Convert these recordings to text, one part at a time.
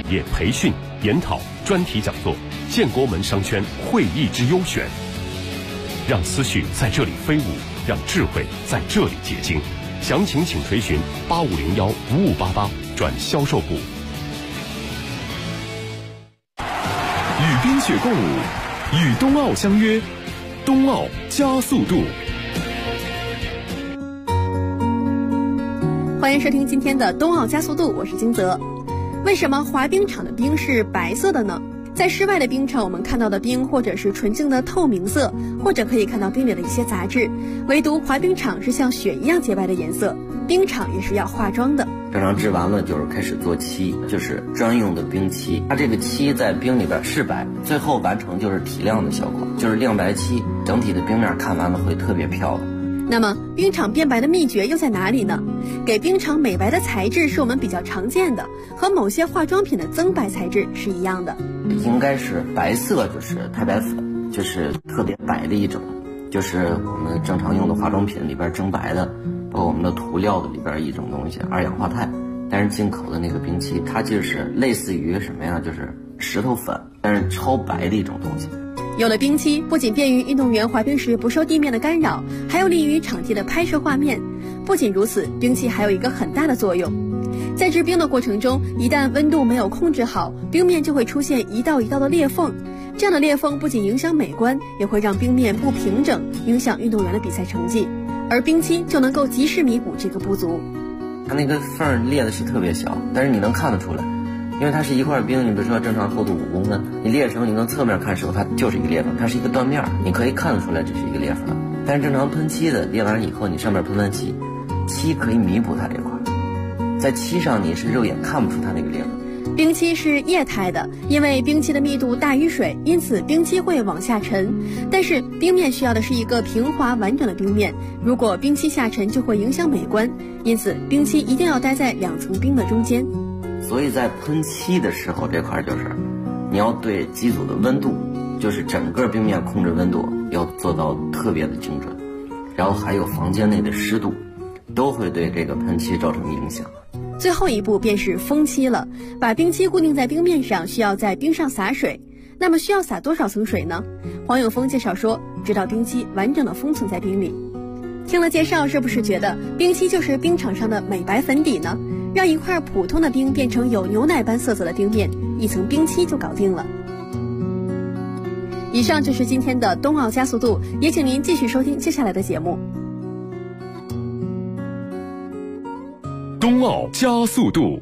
业培训、研讨、专题讲座，建国门商圈会议之优选。让思绪在这里飞舞，让智慧在这里结晶。详情请垂询8501-5588转销售部。 与冰雪共舞，与冬奥相约，冬奥加速度。 欢迎收听今天的冬奥加速度，我是金泽。为什么滑冰场的冰是白色的呢？在室外的冰场，我们看到的冰或者是纯净的透明色，或者可以看到冰里的一些杂质，唯独滑冰场是像雪一样洁白的颜色。冰场也是要化妆的。 正常织完了就是开始做漆，就是专用的冰漆。它这个漆在冰里边是白，最后完成就是提亮的效果，就是亮白漆，整体的冰面看完了会特别漂亮。 那么冰场变白的秘诀又在哪里呢？给冰场美白的材质是我们比较常见的，和某些化妆品的增白材质是一样的。 应该是白色，就是太白粉，就是特别白的一种，就是我们正常用的化妆品里边增白的，包括我们的涂料的里边一种东西，二氧化钛。但是进口的那个冰漆，它就是类似于什么呀？就是石头粉，但是超白的一种东西。 有了冰漆，不仅便于运动员滑冰时不受地面的干扰，还有利于场地的拍摄画面。不仅如此，冰漆还有一个很大的作用。在制冰的过程中，一旦温度没有控制好，冰面就会出现一道一道的裂缝。这样的裂缝不仅影响美观，也会让冰面不平整，影响运动员的比赛成绩。而冰漆就能够及时弥补这个不足。 它那个缝裂的是特别小，但是你能看得出来。因为它是一块冰，你比如说正常厚度5公分，你裂成你能侧面看的时候，它就是一个裂缝，它是一个断面，你可以看得出来这是一个裂缝。但是正常喷漆的裂完以后，你上面喷完漆，漆可以弥补它这块，在漆上你是肉眼看不出它那个裂缝。 冰漆是液态的，因为冰漆的密度大于水，因此冰漆会往下沉。但是冰面需要的是一个平滑完整的冰面，如果冰漆下沉就会影响美观，因此冰漆一定要待在2层冰的中间。 所以在喷漆的时候，这块就是你要对机组的温度，就是整个冰面控制温度要做到特别的精准，然后还有房间内的湿度，都会对这个喷漆造成影响。 最后一步便是封漆了，把冰漆固定在冰面上，需要在冰上洒水。那么需要洒多少层水呢？黄永峰介绍说，直到冰漆完整的封存在冰里。听了介绍，是不是觉得冰漆就是冰场上的美白粉底呢？让一块普通的冰变成有牛奶般色泽的冰面，一层冰漆就搞定了。以上就是今天的冬奥加速度，也请您继续收听接下来的节目。 冬奥加速度。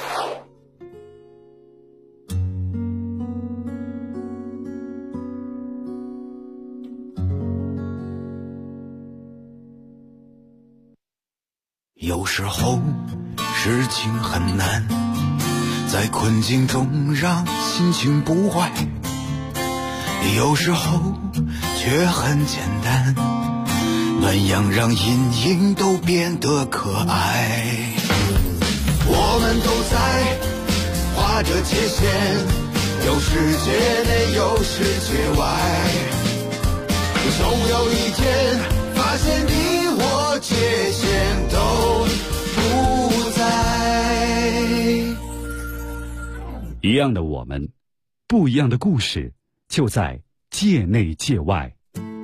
有时候事情很难，在困境中让心情不坏，有时候却很简单，那样让阴影都变得可爱。我们都在画着界限，有世界内有世界外，总有一天发现你我界限都不在。 一样的我们，不一样的故事，就在界内界外。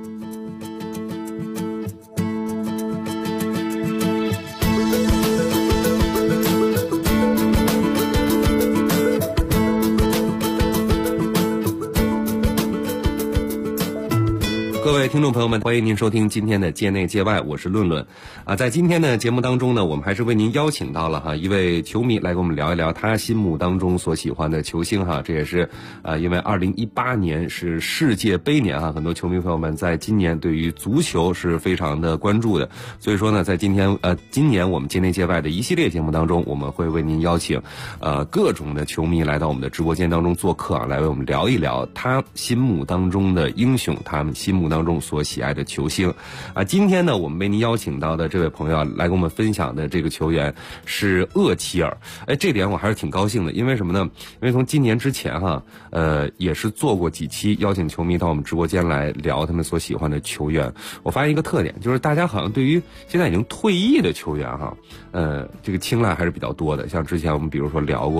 各位听众朋友们，欢迎您收听今天的界内界外，我是论论在今天的节目当中呢，我们还是为您邀请到了一位球迷来跟我们聊一聊他心目当中所喜欢的球星这也是因为2018年是世界杯年很多球迷朋友们在今年对于足球是非常的关注的，所以说呢，在今年我们界内界外的一系列节目当中，我们会为您邀请各种的球迷来到我们的直播间当中做客来为我们聊一聊他心目当中的英雄，他们心目当中所喜爱的球星今天呢，我们为您邀请到的这位朋友来跟我们分享的这个球员是厄齐尔。这点我还是挺高兴的，因为什么呢？因为从今年之前也是做过几期邀请球迷到我们直播间来聊他们所喜欢的球员。我发现一个特点，就是大家好像对于现在已经退役的球员这个青睐还是比较多的。像之前我们比如说聊过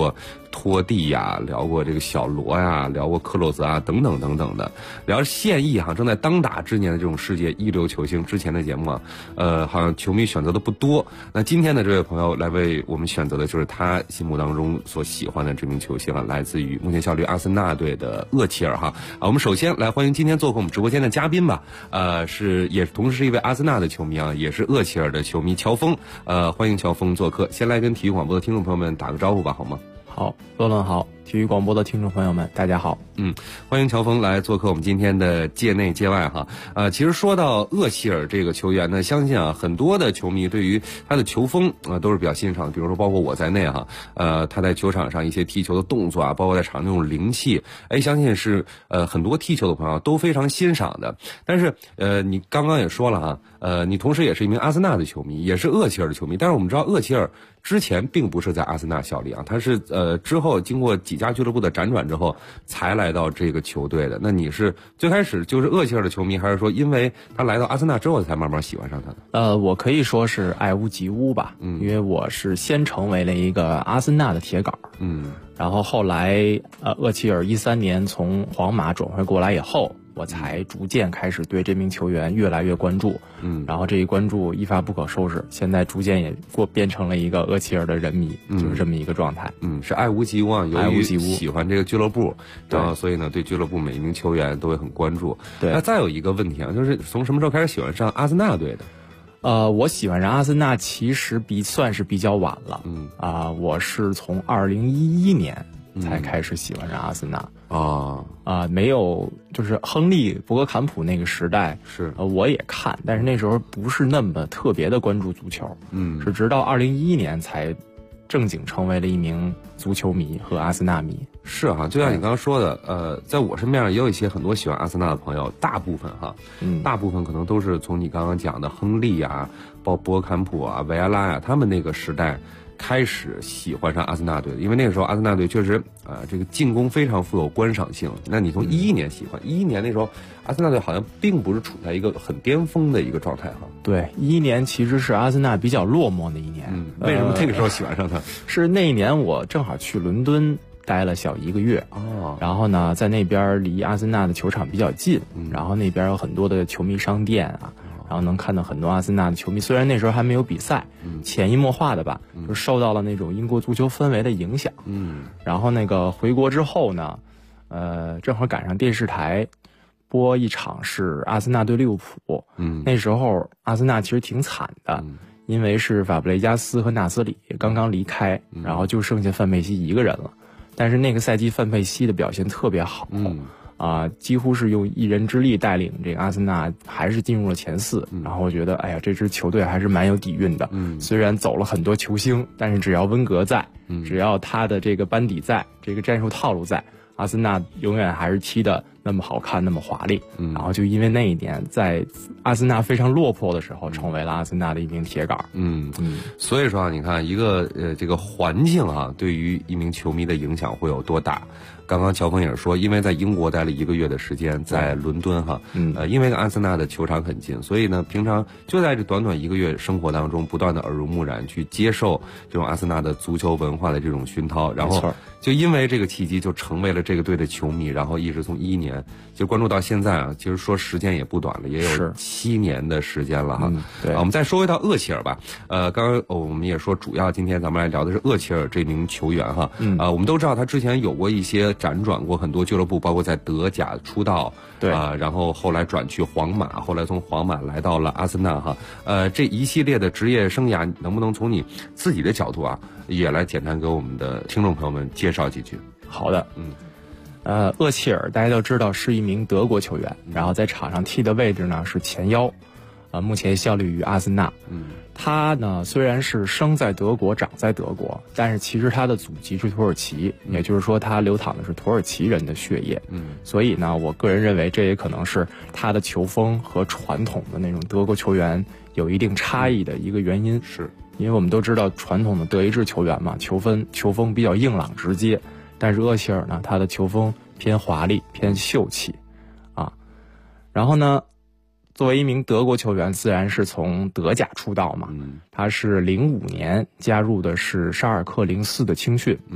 托蒂呀，聊过这个小罗呀，聊过克洛泽啊，等等等等的。聊现役正在当打之年的这种世界一流球星，之前的节目好像球迷选择的不多。那今天的这位朋友来为我们选择的就是他心目当中所喜欢的这名球星来自于目前效力阿森纳队的厄齐尔我们首先来欢迎今天做客我们直播间的嘉宾吧，也同时是一位阿森纳的球迷也是厄齐尔的球迷乔峰，欢迎乔峰做客。先来跟体育广播的听众朋友们打个招呼吧，好吗？ 好，乐乐好，体育广播的听众朋友们，大家好。 欢迎乔峰来做客我们今天的界内界外其实说到厄齐尔这个球员呢，相信很多的球迷对于他的球风都是比较欣赏，比如说包括我在内他在球场上一些踢球的动作包括在场上那种灵气，相信是很多踢球的朋友都非常欣赏的。但是你刚刚也说了你同时也是一名阿森纳的球迷，也是厄齐尔的球迷，但是我们知道厄齐尔之前并不是在阿森纳效力他是之后经过几家俱乐部的辗转之后才来到这个球队的。那你是最开始就是厄齐尔的球迷，还是说因为他来到阿森纳之后才慢慢喜欢上他的？ 我可以说是爱屋及乌吧，因为我是先成为了一个阿森纳的铁杆，然后后来厄齐尔13年从皇马转会过来以后，我才逐渐开始对这名球员越来越关注，然后这一关注一发不可收拾，现在逐渐也变成了一个厄齐尔的人迷，就是这么一个状态。 是爱屋及乌由于喜欢这个俱乐部，然后所以呢对俱乐部每一名球员都会很关注。 对， 那再有一个问题就是从什么时候开始喜欢上阿森纳队的？ 我喜欢上阿森纳其实算是比较晚了，我是从2011年才开始喜欢上阿森纳。没有，就是亨利·伯格坎普那个时代是我也看，但是那时候不是那么特别的关注足球，是直到2011年才正经成为了一名足球迷和阿森纳迷。 是就像你刚刚说的，在我身边也有一些很多喜欢阿森纳的朋友，大部分大部分可能都是从你刚刚讲的亨利包括伯格坎普维埃拉他们那个时代开始喜欢上阿森纳队的，因为那个时候阿森纳队确实这个进攻非常富有观赏性。那你从11年喜欢，11年那时候阿森纳队好像并不是处在一个很巅峰的一个状态对，11年其实是阿森纳比较落寞的一年。 为什么那个时候喜欢上他？ 是那一年我正好去伦敦待了小1个月然后呢在那边离阿森纳的球场比较近，然后那边有很多的球迷商店然后能看到很多阿森纳的球迷，虽然那时候还没有比赛，潜移默化的吧，就受到了那种英国足球氛围的影响。然后那个回国之后呢，正好赶上电视台播一场是阿森纳对利物浦。那时候阿森纳其实挺惨的，因为是法布雷加斯和纳斯里刚刚离开，然后就剩下范佩西一个人了。但是那个赛季范佩西的表现特别好。几乎是用一人之力带领这个阿森纳还是进入了前4，然后我觉得这支球队还是蛮有底蕴的。虽然走了很多球星，但是只要温格在，只要他的这个班底在，这个战术套路在，阿森纳永远还是踢的那么好看，那么华丽。然后就因为那一点，在阿森纳非常落魄的时候，成为了阿森纳的一名铁杆。 所以说你看一个这个环境对于一名球迷的影响会有多大？刚刚乔峰也是说，因为在英国待了1个月的时间，在伦敦因为阿森纳的球场很近，所以呢，平常就在这短短1个月生活当中，不断的耳濡目染，去接受这种阿森纳的足球文化的这种熏陶，然后就因为这个契机，就成为了这个队的球迷，然后一直从11年就关注到现在其实说时间也不短了，也有7年的时间了对， 我们再说回到厄齐尔吧。刚刚我们也说，主要今天咱们来聊的是厄齐尔这名球员我们都知道他之前有过一些辗转过很多俱乐部，包括在德甲出道， 对然后后来转去皇马，后来从皇马来到了阿森纳这一系列的职业生涯，能不能从你自己的角度也来简单给我们的听众朋友们介绍几句？ 好的，厄齐尔大家都知道是一名德国球员，然后在场上踢的位置呢是前腰，目前效力于阿森纳。他呢虽然是生在德国长在德国，但是其实他的祖籍是土耳其，也就是说他流淌的是土耳其人的血液。所以呢我个人认为这也可能是他的球风和传统的那种德国球员有一定差异的一个原因。 是因为我们都知道传统的德意志球员嘛，球风比较硬朗直接，但是厄齐尔呢他的球风偏华丽偏秀气然后呢作为一名德国球员，自然是从德甲出道嘛。他是05年加入的是沙尔克04的青训。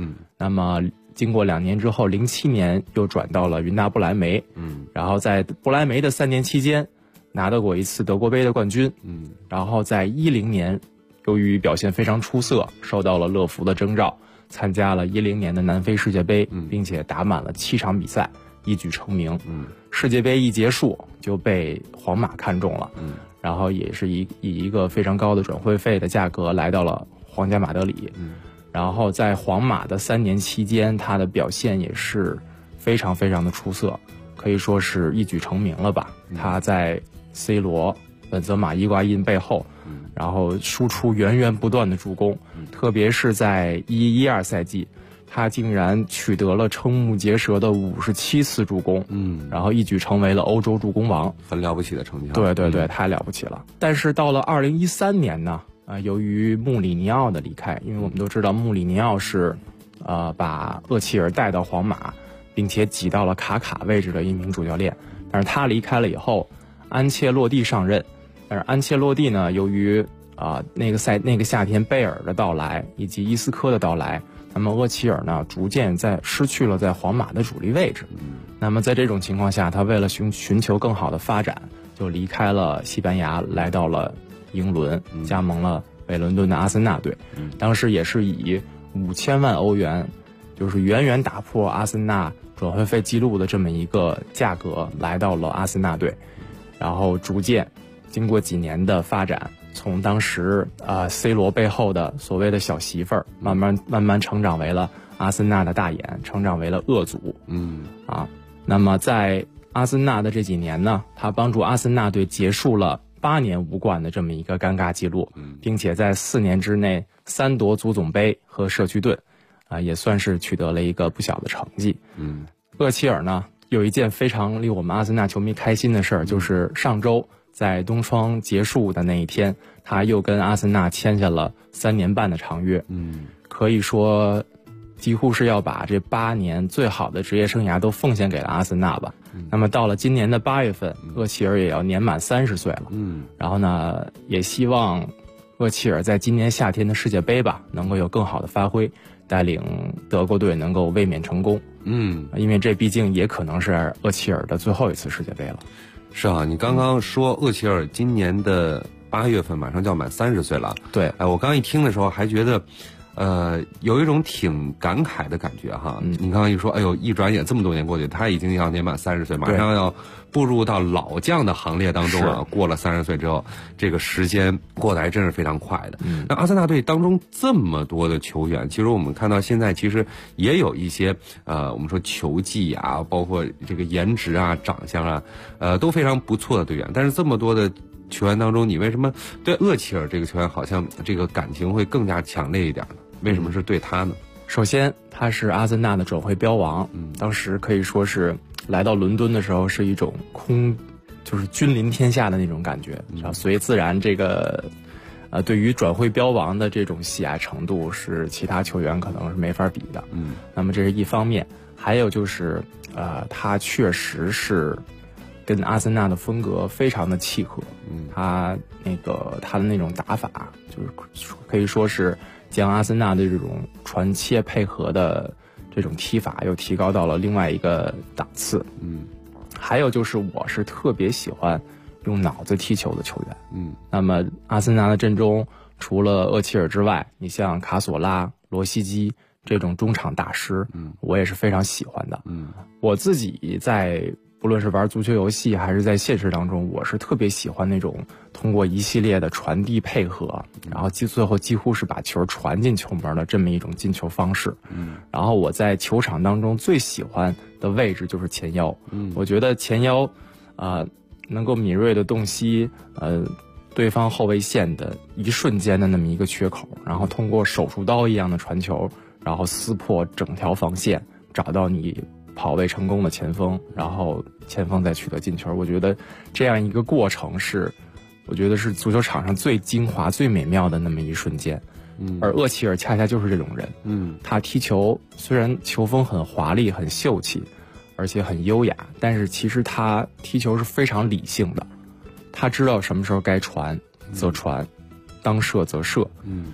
那么经过2年之后，07年又转到了云达不莱梅，然后在不莱梅的3年期间拿到过一次德国杯的冠军，然后在10年，由于表现非常出色，受到了乐福的征召，参加了10年的南非世界杯，并且打满了7场比赛，一举成名。世界杯一结束就被皇马看中了，然后也是以一个非常高的转会费的价格来到了皇家马德里。然后在皇马的3年期间，他的表现也是非常非常的出色，可以说是一举成名了吧。他在 C 罗、本泽马、伊瓜因背后，然后输出源源不断的助攻，特别是在11-12赛季，他竟然取得了瞠目结舌的57次助攻，然后一举成为了欧洲助攻王， 很了不起的成绩。 对对对，太了不起了。但是到了2013年呢，由于穆里尼奥的离开，因为我们都知道穆里尼奥是把厄齐尔带到皇马，并且挤到了卡卡位置的一名主教练，但是他离开了以后，安切洛蒂上任。但是安切洛蒂呢，由于那个夏天贝尔的到来以及伊斯科的到来，那么厄齐尔呢逐渐失去了在皇马的主力位置。那么在这种情况下，他为了寻求更好的发展，就离开了西班牙，来到了英伦，加盟了北伦敦的阿森纳队。当时也是以5000万欧元，就是远远打破阿森纳转会费记录的这么一个价格来到了阿森纳队，然后逐渐经过几年的发展，从当时C 罗背后的所谓的小媳妇儿，慢慢成长为了阿森纳的大眼，成长为了恶祖。那么在阿森纳的这几年呢，他帮助阿森纳队结束了8年无冠的这么一个尴尬记录，并且在4年之内3夺足总杯和社区盾，也算是取得了一个不小的成绩。厄齐尔呢，有一件非常令我们阿森纳球迷开心的事儿，就是上周在冬窗结束的那一天，他又跟阿森纳签下了3年半的长约。可以说几乎是要把这8年最好的职业生涯都奉献给了阿森纳吧。那么到了今年的8月份，厄齐尔也要年满30岁了。然后呢，也希望厄齐尔在今年夏天的世界杯吧，能够有更好的发挥，带领德国队能够卫冕成功。因为这毕竟也可能是厄齐尔的最后一次世界杯了。 是啊，你刚刚说厄齐尔今年的8月份马上就要满30岁了。 对， 我刚一听的时候还觉得有一种挺感慨的感觉哈。你刚刚一说，哎呦，一转眼这么多年过去，他已经要年满30岁，马上要步入到老将的行列当中了。过了30岁之后，这个时间过得还真是非常快的。那阿森纳队当中这么多的球员，其实我们看到现在其实也有一些我们说球技啊，包括这个颜值啊、长相啊，都非常不错的队员。但是这么多的球员当中，你为什么对厄齐尔这个球员好像这个感情会更加强烈一点呢？为什么是对他呢？ 首先，他是阿森纳的转会标王，当时可以说是来到伦敦的时候是一种就是君临天下的那种感觉。所以自然这个对于转会标王的这种喜爱程度是其他球员可能是没法比的。那么这是一方面，还有就是他确实是跟阿森纳的风格非常的契合。他的那种打法，就是可以说是将阿森纳的这种传切配合的这种踢法又提高到了另外一个档次。还有就是我是特别喜欢用脑子踢球的球员。那么阿森纳的阵中除了厄齐尔之外，你像卡索拉、罗西基这种中场大师，我也是非常喜欢的。我自己在不论是玩足球游戏还是在现实当中，我是特别喜欢那种通过一系列的传递配合，然后最后几乎是把球传进球门的这么一种进球方式。然后我在球场当中最喜欢的位置就是前腰。我觉得前腰能够敏锐的洞悉对方后卫线的一瞬间的那么一个缺口，然后通过手术刀一样的传球，然后撕破整条防线，找到你跑位成功的前锋，然后前锋再取得进球。我觉得这样一个过程我觉得是足球场上最精华最美妙的那么一瞬间。而厄齐尔恰恰就是这种人。他踢球虽然球风很华丽很秀气，而且很优雅，但是其实他踢球是非常理性的。他知道什么时候该传则传，当射则射。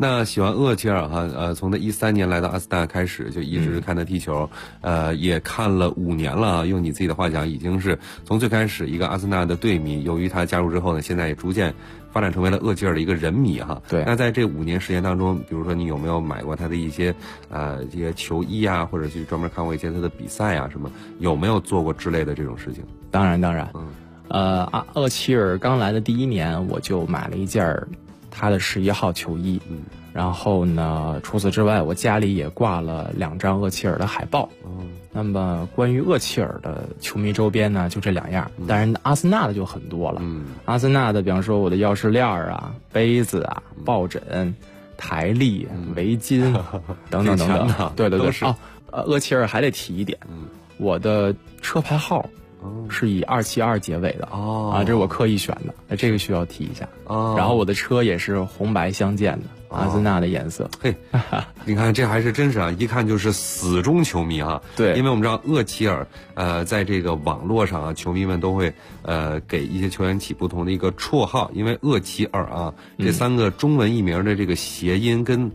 那喜欢厄齐尔哈，从他13年来到阿森纳开始就一直看他踢球，也看了5年了啊。用你自己的话讲，已经是从最开始一个阿森纳的队迷，由于他加入之后呢，现在也逐渐发展成为了厄齐尔的一个人迷哈。 对。 那在这5年时间当中，比如说你有没有买过他的一些这些球衣啊，或者去专门看过一些他的比赛啊什么？有没有做过之类的这种事情？ 当然。厄齐尔刚来的第1年，我就买了一件他的11号球衣。然后呢，除此之外，我家里也挂了2张厄齐尔的海报。那么关于厄齐尔的球迷周边呢，就这2样。当然，阿森纳的就很多了。阿森纳的，比方说我的钥匙链啊、杯子啊、抱枕、台历、围巾等等等等。对。厄齐尔还得提一点，我的车牌号是以272结尾的这是我刻意选的，这个需要提一下。然后我的车也是红白相间的。阿森纳的颜色， 嘿，你看这还是真是啊，一看就是死忠球迷哈。 对， 因为我们知道厄齐尔，在这个网络上啊，球迷们都会给一些球员起不同的一个绰号，因为厄齐尔啊，这3个中文译名的这个谐音跟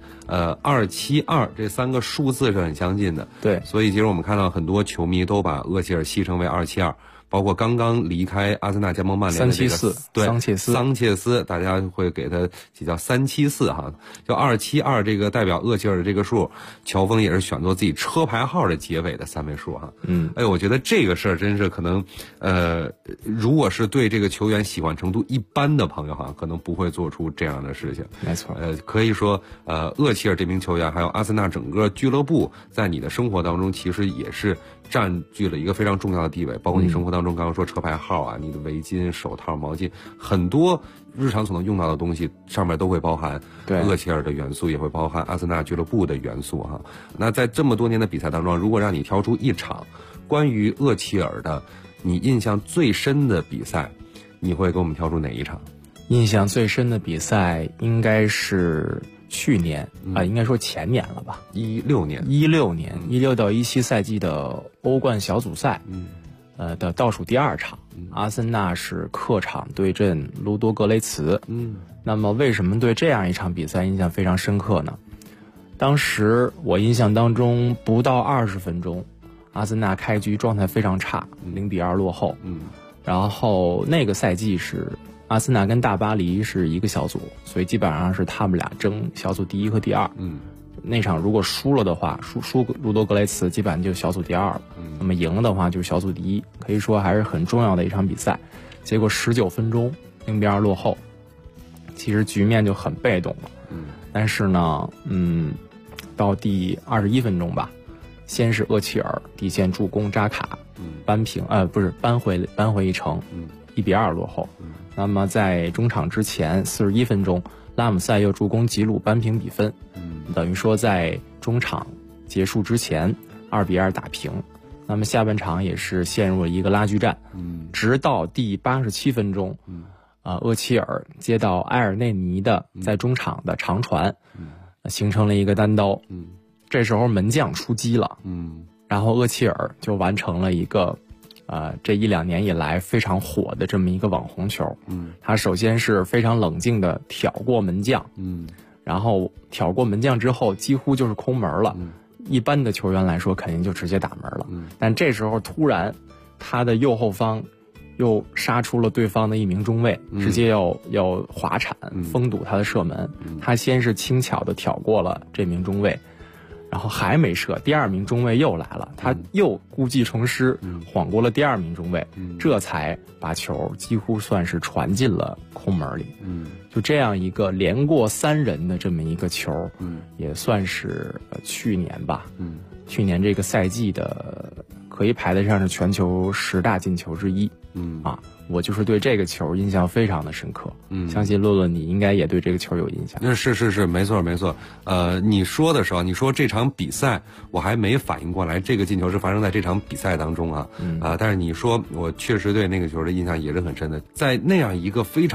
272这3个数字是很相近的。 对， 所以其实我们看到很多球迷都把厄齐尔戏称为272。包括刚刚离开阿森纳加盟曼联的这个桑切斯，大家会给他起叫374哈，叫272这个代表厄齐尔的这个数，乔峰也是选做自己车牌号的结尾的3位数哈。我觉得这个事儿真是可能，如果是对这个球员喜欢程度一般的朋友哈，可能不会做出这样的事情。 没错。 可以说，厄齐尔这名球员还有阿森纳整个俱乐部在你的生活当中其实也是占据了一个非常重要的地位，包括你生活当中刚刚说车牌号啊，你的围巾、手套、毛巾，很多日常所能用到的东西上面都会包含厄齐尔的元素，也会包含阿森纳俱乐部的元素哈。那在这么多年的比赛当中，如果让你挑出一场关于厄齐尔的你印象最深的比赛，你会给我们挑出哪一场？ 印象最深的比赛应该是去年应该说前年了吧，16年，16到17赛季的欧冠小组赛，的倒数第2场，阿森纳是客场对阵卢多格雷茨。那么为什么对这样一场比赛印象非常深刻呢？当时我印象当中不到20分钟，阿森纳开局状态非常差，0-2落后。然后那个赛季是阿森纳跟大巴黎是一个小组，所以基本上是他们俩争小组第1和第2。那场如果输了的话，输卢多格雷茨基本上就小组第2了。那么赢了的话就是小组第1，可以说还是很重要的一场比赛。结果19分钟0-2落后，其实局面就很被动了。但是呢，到第21分钟吧，先是厄齐尔底线助攻扎卡，扳回一城，1-2落后。那么在中场之前41分钟，拉姆塞又助攻吉鲁扳平比分，等于说在中场结束之前2-2打平。那么下半场也是陷入了一个拉锯战，直到第87分钟，厄齐尔接到埃尔内尼的在中场的长传，形成了一个单刀。这时候门将出击了，然后厄齐尔就完成了一个这1-2年以来非常火的这么一个网红球。他首先是非常冷静的挑过门将，然后挑过门将之后几乎就是空门了。一般的球员来说肯定就直接打门了，但这时候突然他的右后方又杀出了对方的一名中卫，直接要滑铲封堵他的射门。他先是轻巧的挑过了这名中卫，然后还没射，第2名中卫又来了，他又故技重施，晃过了第2名中卫，这才把球几乎算是传进了空门里。就这样一个连过3人的这么一个球，也算是去年吧，去年这个赛季的可以排得上是全球10大进球之一。我就是对这个球印象非常的深刻。相信乐乐你应该也对这个球有印象。 是，没错。你说的时候，你说这场比赛，我还没反应过来，这个进球是发生在这场比赛当中但是你说我确实对那个球的印象也是很深的，在那样一个非常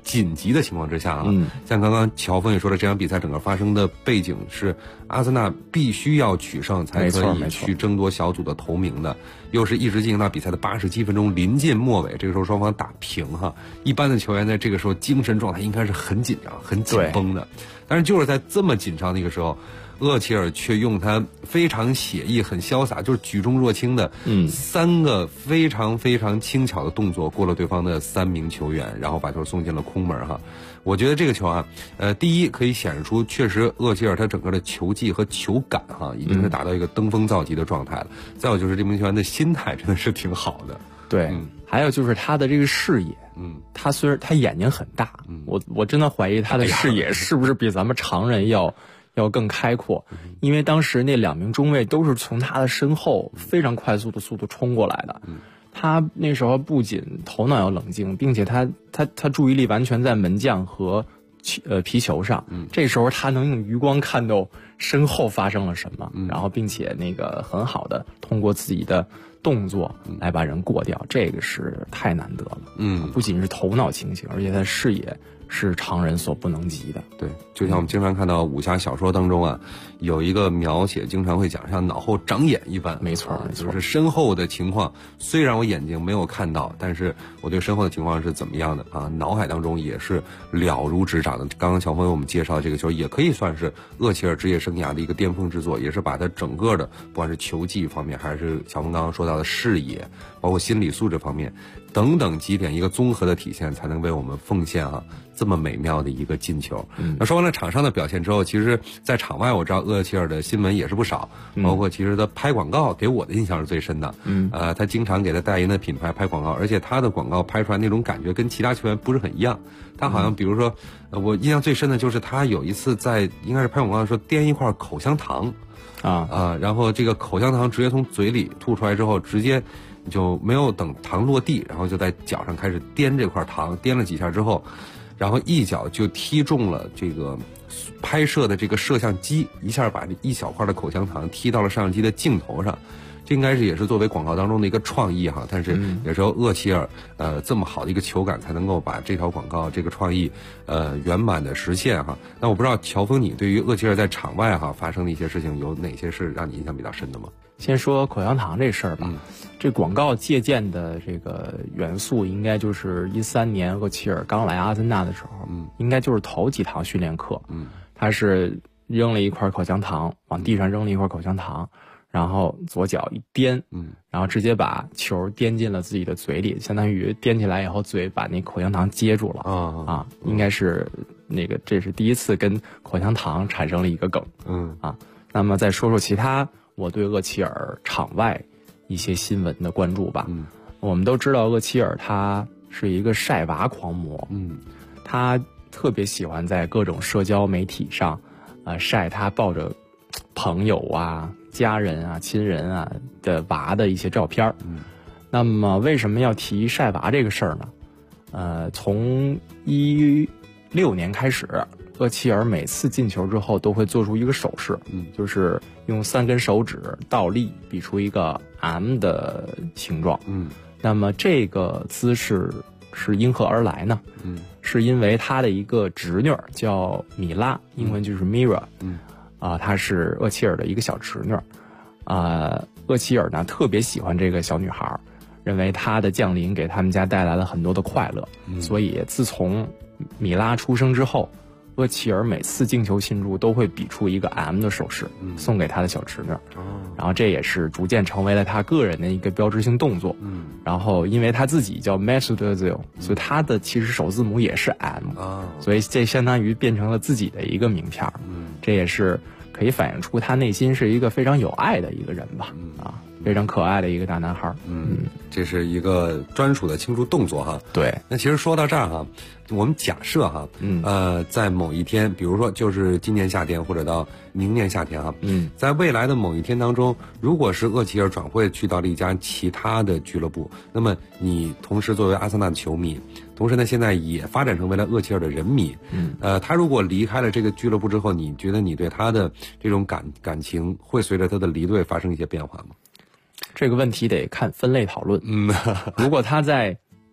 紧急的情况之下啊，像刚刚乔峰也说了，这场比赛整个发生的背景是阿森纳必须要取胜才可以去争夺小组的头名的，又是一直进行到比赛的87分钟，临近末尾，这个时候双方打平哈。一般的球员在这个时候精神状态应该是很紧张、很紧绷的，但是就是在这么紧张的一个时候，厄齐尔却用他非常写意、很潇洒，就是举重若轻的3个非常非常轻巧的动作过了对方的3名球员，然后把球送进了空门哈。我觉得这个球啊，第一可以显示出确实厄齐尔他整个的球技和球感哈，已经是达到一个登峰造极的状态了。再有就是这名球员的心态真的是挺好的。 对，还有就是他的这个视野，他虽然他眼睛很大，我真的怀疑他的视野是不是比咱们常人要更开阔，因为当时那2名中卫都是从他的身后非常快速的速度冲过来的。他那时候不仅头脑要冷静，并且他注意力完全在门将和皮球上。这时候他能用余光看到身后发生了什么，然后并且那个很好的通过自己的动作来把人过掉，这个是太难得了。不仅是头脑清醒，而且他视野是常人所不能及的。 对，就像我们经常看到武侠小说当中啊，有一个描写经常会讲像脑后长眼一般。 没错， 就是身后的情况，虽然我眼睛没有看到，但是我对身后的情况是怎么样的啊，脑海当中也是了如指掌的。刚刚乔峰为我们介绍的这个球也可以算是厄齐尔职业生涯的一个巅峰之作，也是把他整个的不管是球技方面，还是乔峰刚刚说到的视野，包括心理素质方面等等几点一个综合的体现，才能为我们奉献这么美妙的一个进球。那说完了场上的表现之后，其实在场外我知道厄齐尔的新闻也是不少，包括其实他拍广告给我的印象是最深的。他经常给他代言的品牌拍广告，而且他的广告拍出来那种感觉跟其他球员不是很一样。他好像比如说我印象最深的就是他有一次在应该是拍广告的时候颠一块口香糖然后这个口香糖直接从嘴里吐出来之后，直接就没有等糖落地，然后就在脚上开始颠这块糖，颠了几下之后，然后一脚就踢中了这个拍摄的这个摄像机，一下把这一小块的口香糖踢到了摄像机的镜头上。这应该是也是作为广告当中的一个创意哈，但是也是由厄齐尔这么好的一个球感才能够把这条广告这个创意圆满的实现哈。那我不知道乔峰，你对于厄齐尔在场外发生的一些事情有哪些是让你印象比较深的吗？ 先说口香糖这事儿吧，这广告借鉴的这个元素应该就是13年厄齐尔刚来阿森纳的时候，应该就是头几堂训练课，他是扔了一块口香糖，往地上扔了一块口香糖，然后左脚一颠，然后直接把球颠进了自己的嘴里，相当于颠起来以后嘴把那口香糖接住了应该是那个这是第一次跟口香糖产生了一个梗。那么再说说其他我对厄齐尔场外一些新闻的关注吧。我们都知道厄齐尔他是一个晒娃狂魔，他特别喜欢在各种社交媒体上晒他抱着朋友家人亲人的娃的一些照片。那么为什么要提晒娃这个事儿呢？从16年开始，厄齐尔每次进球之后都会做出一个手势，就是用3根手指倒立比出一个 M 的形状。那么这个姿势是因何而来呢？是因为他的一个侄女叫米拉，英文就是 Mira，她是厄齐尔的一个小侄女。厄齐尔呢特别喜欢这个小女孩，认为她的降临给他们家带来了很多的快乐，所以自从米拉出生之后，厄齐尔每次进球庆祝都会比出一个 M 的手势，送给他的小侄女。然后这也是逐渐成为了他个人的一个标志性动作。然后因为他自己叫 Mesut Ozil， 所以他的其实首字母也是 M，所以这相当于变成了自己的一个名片。这也是可以反映出他内心是一个非常有爱的一个人吧。非常可爱的一个大男孩。 这是一个专属的庆祝动作哈。 对， 那其实说到这儿我们假设在某一天，比如说就是今年夏天或者到明年夏天在未来的某一天当中，如果是厄齐尔转会去到了一家其他的俱乐部，那么你同时作为阿森纳的球迷，同时呢现在也发展成为了厄齐尔的人迷，他如果离开了这个俱乐部之后，你觉得你对他的这种感情会随着他的离队发生一些变化吗？ 这个问题得看分类讨论。如果他在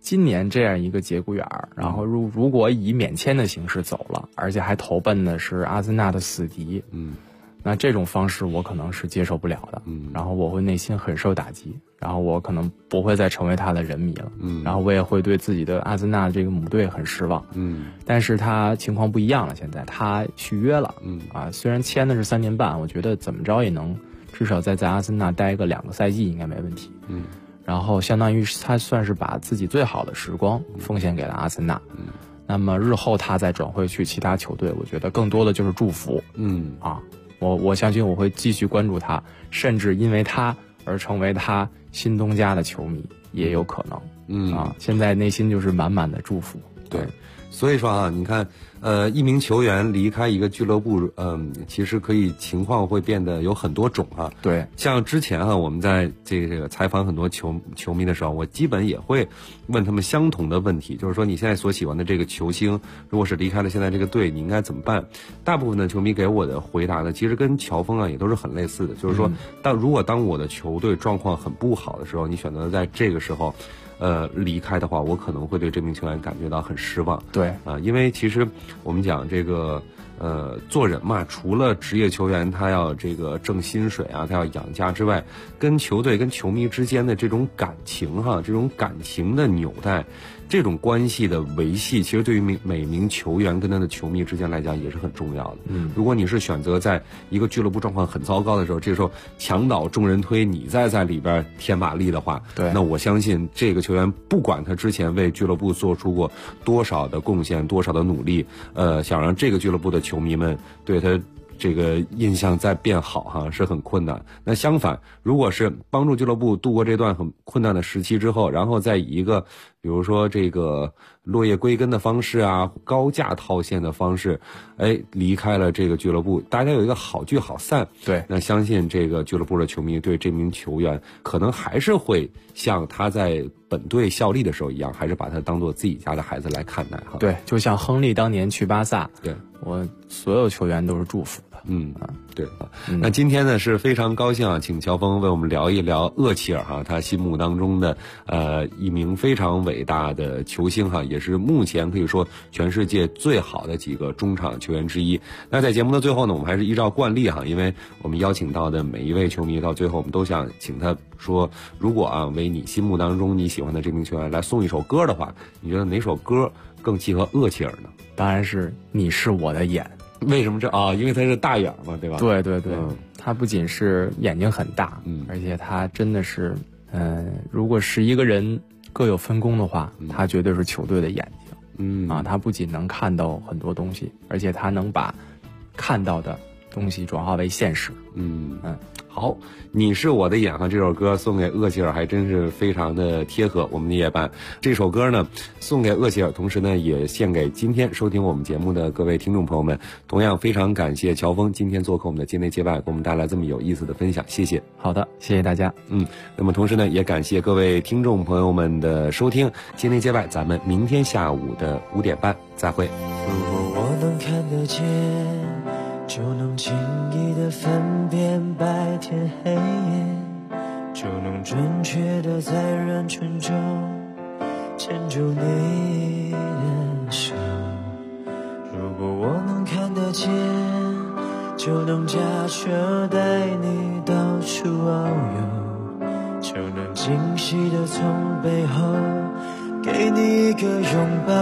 今年这样一个节骨眼儿，然后如果以免签的形式走了，而且还投奔的是阿森纳的死敌，那这种方式我可能是接受不了的，然后我会内心很受打击，然后我可能不会再成为他的人迷了，然后我也会对自己的阿森纳这个母队很失望，但是他情况不一样了，现在他续约了，虽然签的是3年半，我觉得怎么着也能至少在阿森纳待个2个赛季应该没问题，然后相当于他算是把自己最好的时光奉献给了阿森纳，那么日后他再转会去其他球队，我觉得更多的就是祝福，我相信我会继续关注他，甚至因为他而成为他新东家的球迷也有可能，现在内心就是满满的祝福。 对，所以说啊，你看，一名球员离开一个俱乐部，其实可以情况会变得有很多种啊。 对， 像之前啊，我们在这个采访很多球迷的时候，我基本也会问他们相同的问题，就是说你现在所喜欢的这个球星，如果是离开了现在这个队，你应该怎么办？大部分的球迷给我的回答呢，其实跟乔峰啊也都是很类似的，就是说，如果当我的球队状况很不好的时候，你选择在这个时候离开的话，我可能会对这名球员感觉到很失望。 对因为其实我们讲这个做人嘛，除了职业球员他要这个挣薪水啊，他要养家之外，跟球队跟球迷之间的这种感情这种感情的纽带，这种关系的维系，其实对于每名球员跟他的球迷之间来讲也是很重要的。如果你是选择在一个俱乐部状况很糟糕的时候，这时候墙倒众人推，你再在里边添马力的话， 对， 那我相信这个球员不管他之前为俱乐部做出过多少的贡献，多少的努力，想让这个俱乐部的球迷们对他这个印象再变好是很困难。那相反，如果是帮助俱乐部度过这段很困难的时期之后，然后再以一个比如说这个落叶归根的方式啊，高价套现的方式，离开了这个俱乐部，大家有一个好聚好散。 对， 那相信这个俱乐部的球迷对这名球员可能还是会像他在本队效力的时候一样，还是把他当做自己家的孩子来看待对，就像亨利当年去巴萨， 对，我所有球员都是祝福的。 对那今天呢是非常高兴请乔峰为我们聊一聊厄齐尔他心目当中的一名非常伟大的球星也是目前可以说全世界最好的几个中场球员之一。那在节目的最后呢，我们还是依照惯例因为我们邀请到的每一位球迷到最后我们都想请他说，如果为你心目当中你喜欢的这名球员来送一首歌的话，你觉得哪首歌更契合厄齐尔呢？ 当然是你是我的眼。 为什么因为他是大眼嘛，对吧？ 对对对，他不仅是眼睛很大，而且他真的是，如果是一个人各有分工的话，他绝对是球队的眼睛。他不仅能看到很多东西，而且他能把看到的东西转化为现实。 好，你是我的眼这首歌送给厄齐尔还真是非常的贴合我们的夜班。这首歌呢送给厄齐尔，同时呢也献给今天收听我们节目的各位听众朋友们。同样非常感谢乔峰今天做客我们的街内街外，给我们带来这么有意思的分享，谢谢。 好的，谢谢大家。 那么同时呢也感谢各位听众朋友们的收听，街内街外咱们明天下午的5点半再会。 如果我能看得见，就能轻易地分辨白天黑夜，就能准确地在人群中牵住你的手。如果我能看得见，就能驾车带你到处遨游，就能惊喜地从背后给你一个拥抱。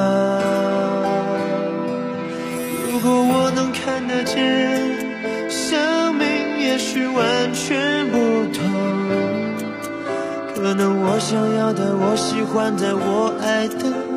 如果我能看得见，生命也许完全不同，可能我想要的，我喜欢的，我爱的